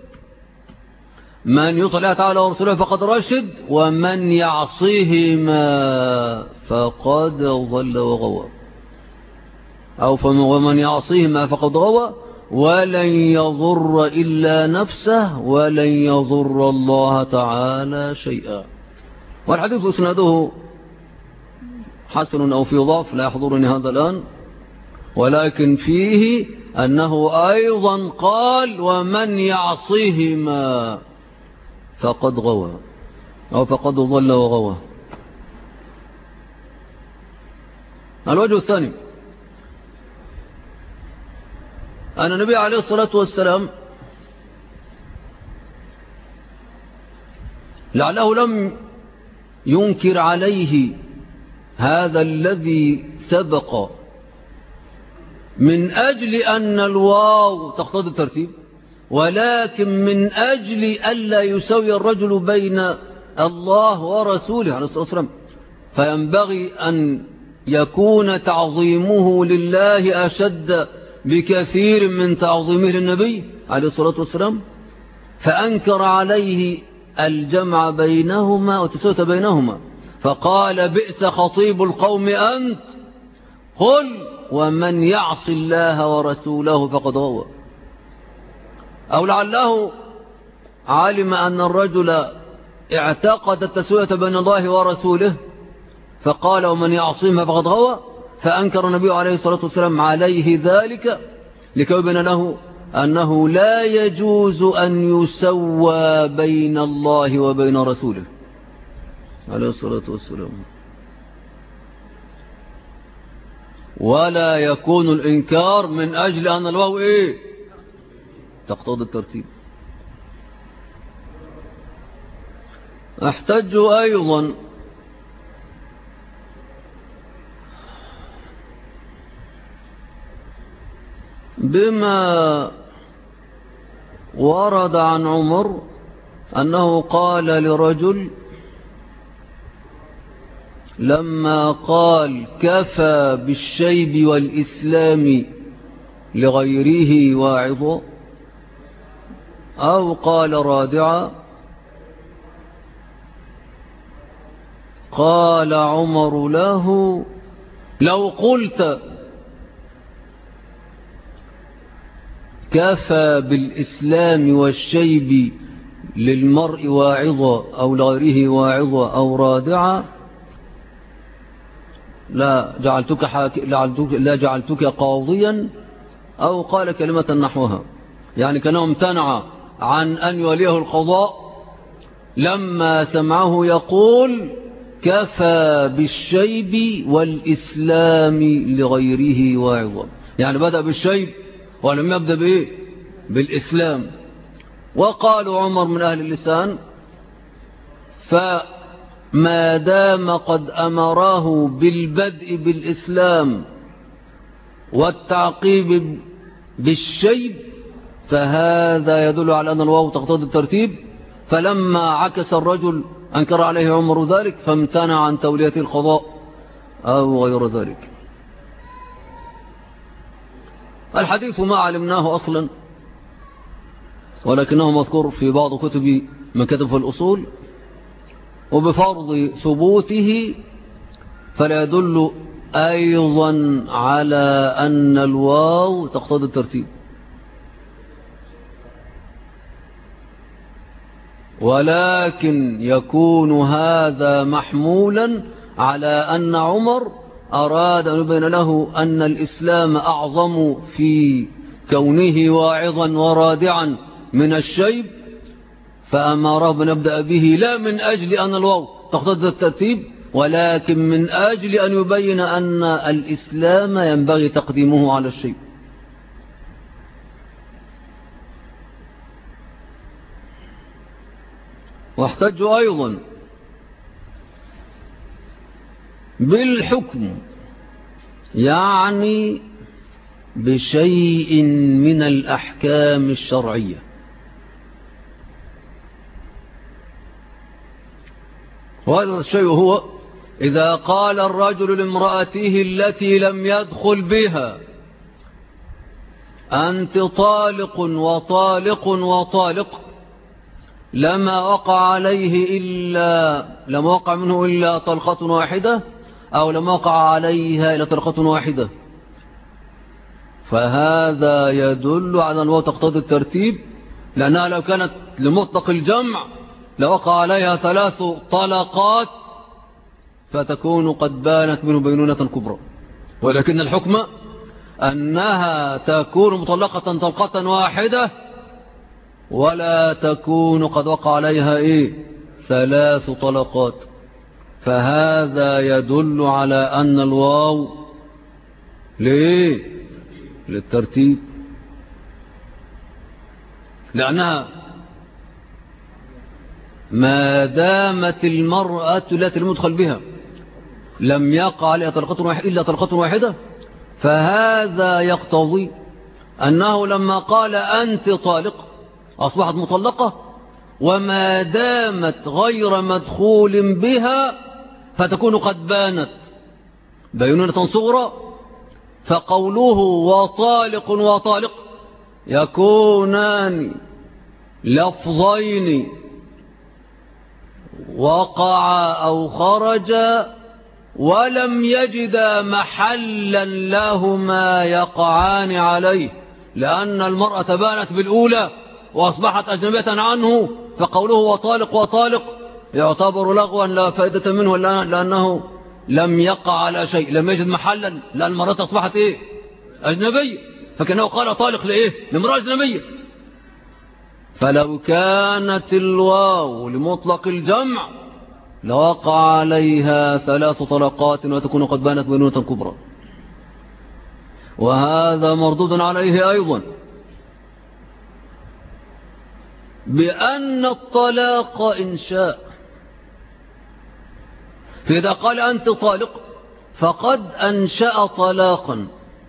من يطع الله تعالى ورسوله فقد رشد، ومن يعصيهما فقد ضل وغوى. أو ومن يعصيهما فقد غوى ولن يضر إلا نفسه ولن يضر الله تعالى شيئا. والحديث اسناده حسن أو في ضعف لا يحضرني هذا الآن، ولكن فيه أنه أيضا قال ومن يعصيهما فقد غوى أو فقد ضل وغوى. الوجه الثاني أن النبي عليه الصلاة والسلام لعله لم ينكر عليه هذا الذي سبق من أجل أن الواو تقتضي الترتيب، ولكن من أجل ألا يسوي الرجل بين الله ورسوله عليه الصلاة والسلام، فينبغي أن يكون تعظيمه لله أشد بكثير من تعظيمه للنبي عليه الصلاة والسلام، فأنكر عليه الجمع بينهما وتسوية بينهما، فقال بئس خطيب القوم أنت، قل ومن يعص الله ورسوله فقد غوى. أو لعله علم أن الرجل اعتقد التسوية بين الله ورسوله فقال ومن يعصيهما فقد غوى، فأنكر النبي عليه الصلاة والسلام عليه ذلك لكي يبين له أنه لا يجوز أن يسوى بين الله وبين رسوله عليه الصلاة والسلام، ولا يكون الإنكار من أجل أن الواو تقتضي الترتيب. احتج أيضا بما ورد عن عمر أنه قال لرجل لما قال كفى بالشيب والإسلام لغيره واعظا، أو قال رادعا، قال عمر له لو قلت كفى بالإسلام والشيب للمرء واعظا أو لغيره واعظا أو رادعا لا جعلتك قاضيا، أو قال كلمة نحوها، يعني كان امتنع عن أن يوليه القضاء لما سمعه يقول كفى بالشيب والإسلام لغيره واعظا، يعني بدأ بالشيب ولم يبدأ بالإسلام. وقالوا عمر من أهل اللسان، فما دام قد أمره بالبدء بالإسلام والتعقيب بالشيب فهذا يدل على أن الواو تقتضي الترتيب، فلما عكس الرجل أنكر عليه عمر ذلك فامتنع عن تولية القضاء أو غير ذلك. الحديث ما علمناه أصلا، ولكنه مذكور في بعض كتب من كتب في الأصول، وبفرض ثبوته فلا يدل أيضا على أن الواو تقتضي الترتيب، ولكن يكون هذا محمولا على أن عمر أراد أن يبين له أن الإسلام أعظم في كونه واعظا ورادعا من الشيب، فأمره بنبدأ به لا من أجل أن الواو تقتضي الترتيب، ولكن من أجل أن يبين أن الإسلام ينبغي تقديمه على الشيب. واحتجوا أيضا بالحكم، يعني بشيء من الأحكام الشرعية، وهذا الشيء هو إذا قال الرجل لامرأته التي لم يدخل بها أنت طالق وطالق وطالق، لما وقع منه إلا طلقة واحدة، أو لما وقع عليها إلا طلقة واحدة، فهذا يدل على أنه تقتضي الترتيب، لأنها لو كانت لمطلق الجمع لوقع عليها 3 طلقات فتكون قد بانت منه بينونة كبرى، ولكن الحكم أنها تكون مطلقة طلقة واحدة ولا تكون قد وقع عليها 3 طلقات. فهذا يدل على أن الواو للترتيب، لأنها ما دامت المرأة التي المدخل بها لم يقع عليها إلا طلقة واحدة، فهذا يقتضي أنه لما قال أنت طالق أصبحت مطلقة، وما دامت غير مدخول بها فتكون قد بانت بينونة صغرى. فقوله وطالق وطالق يكونان لفظين وقع أو خرج ولم يجد محلا لهما يقعان عليه، لأن المرأة بانت بالأولى وأصبحت أجنبية عنه، فقوله وطالق وطالق يعتبر لغوا لا فائدة منه، لأنه لم يقع على شيء، لم يجد محلا، لأن المرأة أصبحت أجنبية، فكأنه قال طالق لامرأة أجنبية. فلو كانت الواو لمطلق الجمع لوقع عليها 3 طلقات وتكون قد بانت بينونة كبرى، وهذا مردود عليه أيضا بأن الطلاق إنشاء، فإذا قال أنت طالق فقد أنشأ طلاقا،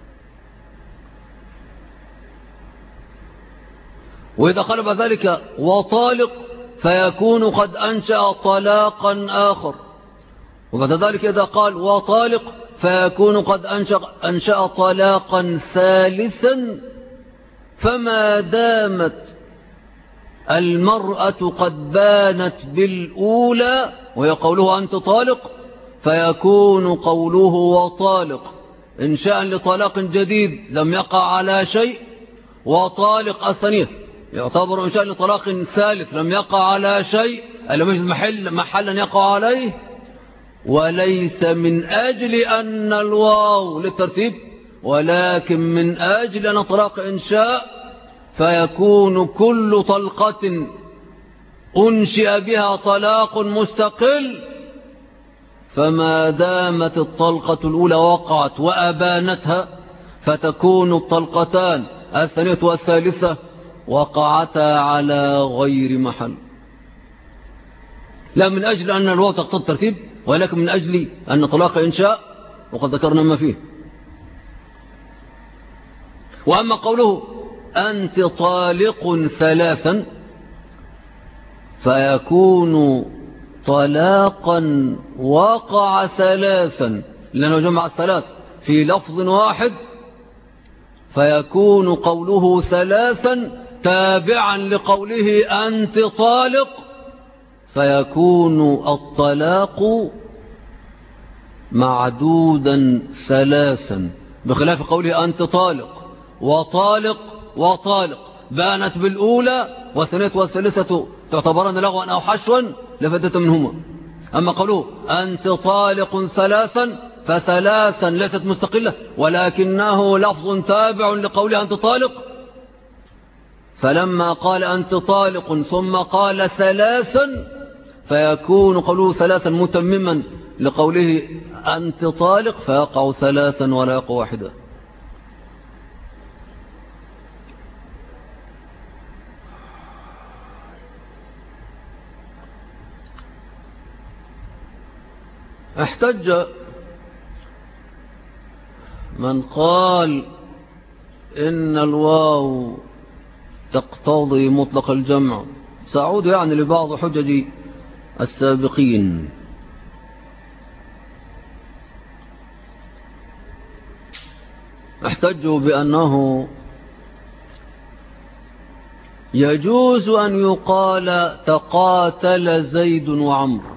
وإذا قال بذلك وطالق فيكون قد أنشأ طلاقا آخر، وبعد ذلك إذا قال وطالق فيكون قد أنشأ طلاقا ثالثا. فما دامت المرأة قد بانت بالأولى وهي قوله أنت طالق، فيكون قوله وطالق إنشاء لطلاق جديد لم يقع على شيء، وطالق الثانية يعتبر إنشاء لطلاق ثالث لم يقع على شيء، لم يجد محلا يقع عليه. وليس من أجل أن الواو للترتيب، ولكن من أجل أن طلاق إنشاء، فيكون كل طلقة أنشئ بها طلاق مستقل، فما دامت الطلقة الأولى وقعت وأبانتها فتكون الطلقتان الثانية والثالثة وقعتا على غير محل، لا من أجل أن الواو تقتضي الترتيب، ولكن من أجل أن طلاق إنشاء، وقد ذكرنا ما فيه. وأما قوله أنت طالق 3 فيكون طلاقا وقع 3، لأنه جمع 3 في لفظ واحد، فيكون قوله 3 تابعا لقوله أنت طالق، فيكون الطلاق معدودا 3، بخلاف قوله أنت طالق وطالق وطالق بانت بالأولى والثانية والثالثة تعتبران لغوا أو حشوا لفدة منهما. أما قوله أنت طالق 3 ف3 ليست مستقلة، ولكنه لفظ تابع لقوله أنت طالق، فلما قال أنت طالق ثم قال 3 فيكون قوله 3 متمما لقوله أنت طالق، فيقع 3 ولا يقع 1. احتج من قال إن الواو تقتضي مطلق الجمع، سأعود لبعض حجج السابقين. احتجوا بأنه يجوز أن يقال تقاتل زيد وعمرو،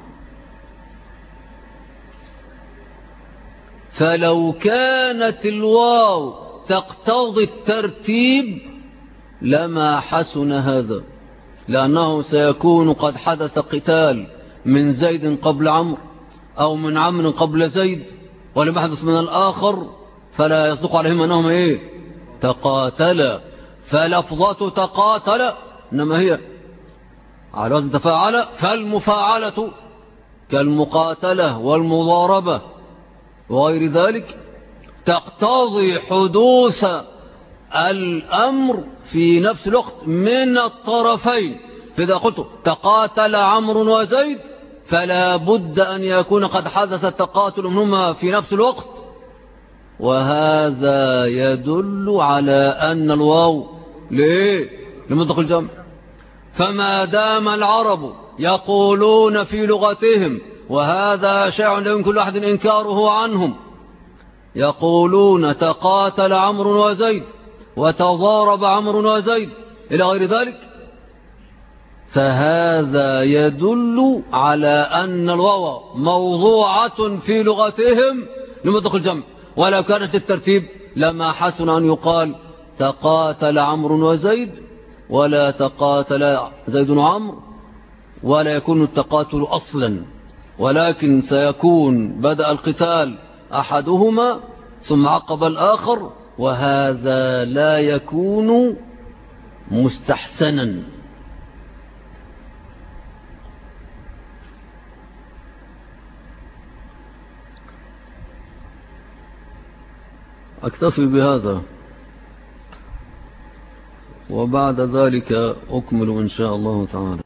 فلو كانت الواو تقتضي الترتيب لما حسن هذا، لأنه سيكون قد حدث قتال من زيد قبل عمرو أو من عمرو قبل زيد ولم يحدث من الآخر، فلا يصدق عليهم أنهم إيه؟ تقاتل. فلفظة تقاتل إنما هي على وزن تفاعل، فالمفاعلة كالمقاتلة والمضاربة وغير ذلك تقتضي حدوث الأمر في نفس الوقت من الطرفين. فإذا قلت تقاتل عمرو وزيد فلا بد أن يكون قد حدث التقاتل منهما في نفس الوقت، وهذا يدل على أن الواو لمنطق الجمع. فما دام العرب يقولون في لغتهم، وهذا شيء لا يمكن أحد إنكاره عنهم، يقولون تقاتل عمرو وزيد وتضارب عمرو وزيد إلى غير ذلك، فهذا يدل على أن الواو موضوعة في لغتهم لمنطق الجمع. ولو كانت الترتيب لما حسن أن يقال تقاتل عمرو وزيد ولا تقاتل زيد وعمرو، ولا يكون التقاتل أصلا، ولكن سيكون بدأ القتال أحدهما ثم عقب الآخر، وهذا لا يكون مستحسنا. أكتفي بهذا، وبعد ذلك أكمل إن شاء الله تعالى.